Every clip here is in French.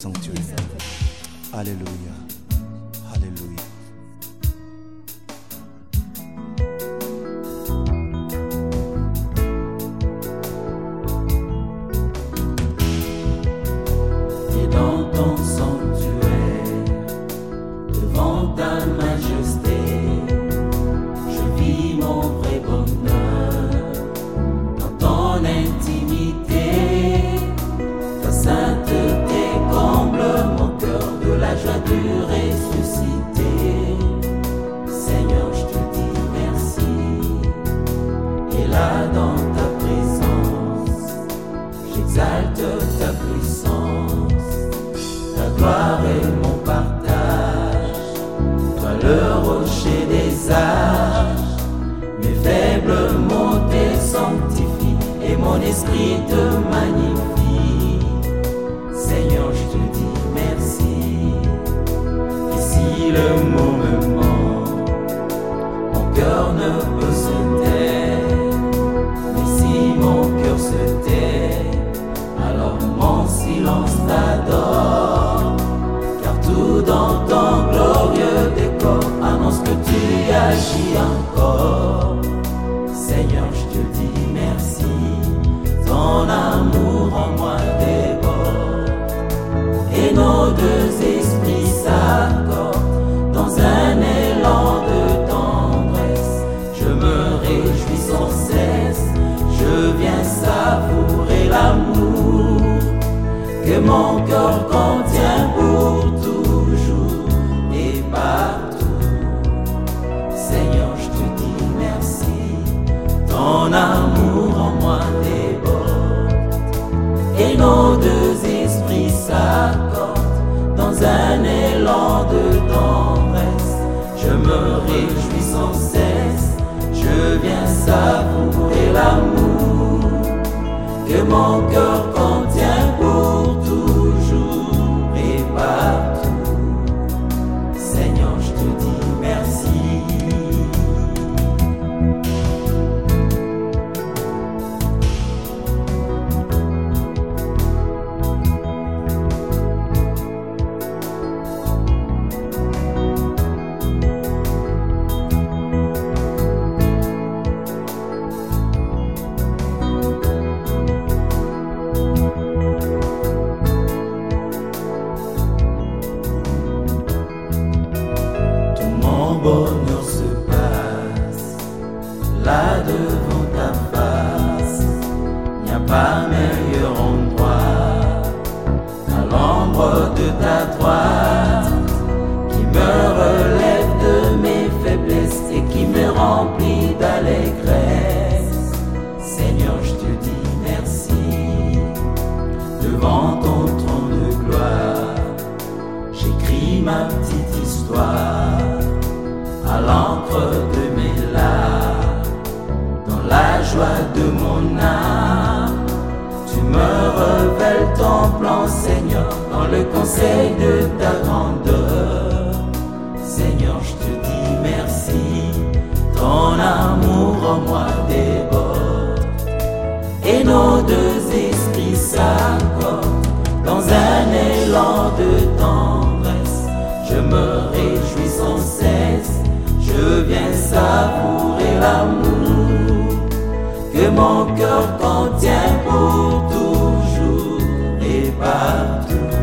sanctuaire. Alléluia. Alléluia. Et dans ton sanctuaire, devant ta majesté, je vis mon vrai bonheur. Dans ton intimité, ta sainteté comble mon cœur de la joie du ressuscité. Seigneur, je te dis merci. Et là dans ta présence, j'exalte ta puissance. Ta gloire est mon partage, toi le rocher des âges. Mes faibles mots te sanctifient et mon esprit te magnifie. Seigneur, je te dis merci. Et si le mot me ment, mon cœur ne peut se taire. Mais si mon cœur se tait, alors mon silence t'adore. Car tout dans ton glorieux décor annonce que tu agis encore. Seigneur, je te dis merci. Ton amour en moi déborde. Et nos deux esprits s'accordent dans un élan de tendresse. Je me réjouis sans cesse. Je viens savourer l'amour que mon cœur contient pour toujours et partout. Seigneur, je te dis merci. Ton amour en moi déborde. Et nos deux esprits s'accordent dans un élan de tendresse. Je me réjouis sans cesse. Je viens savourer l'amour que mon cœur contient pour toujours et partout. Seigneur, je te dis merci. Bonheur se passe là devant ta face. Il n'y a pas meilleur endroit à l'ombre de ta droite, qui me relève de mes faiblesses et qui me remplit d'allégresse. Seigneur, je te dis merci. Devant ton trône de gloire, j'écris ma petite histoire à l'encre de mes larmes, dans la joie de mon âme. Tu me révèles ton plan, Seigneur, dans le conseil de ta grandeur. Seigneur, je te dis merci. Ton amour en moi déborde. Et nos deux esprits s'accordent dans un élan de tendresse. Je me réjouis sans cesse. Je viens savourer l'amour que mon cœur contient pour toujours et partout.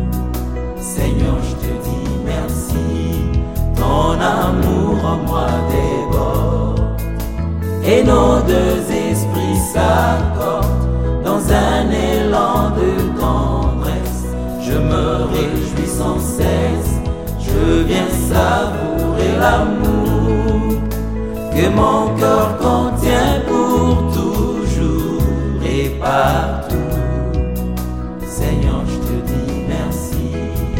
Seigneur, je te dis merci. Ton amour en moi déborde. Et nos deux esprits s'accordent dans un élan de tendresse. Je me réjouis sans cesse. Je viens savourer l'amour que mon cœur contient pour toujours et partout. Seigneur, je te dis merci.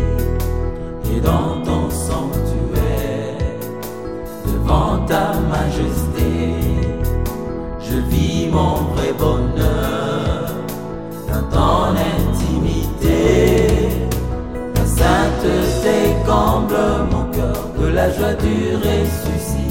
Et dans ton sanctuaire, devant ta majesté, je vis mon vrai bonheur dans ton intimité. Ta sainteté comble mon cœur de la joie du ressuscité.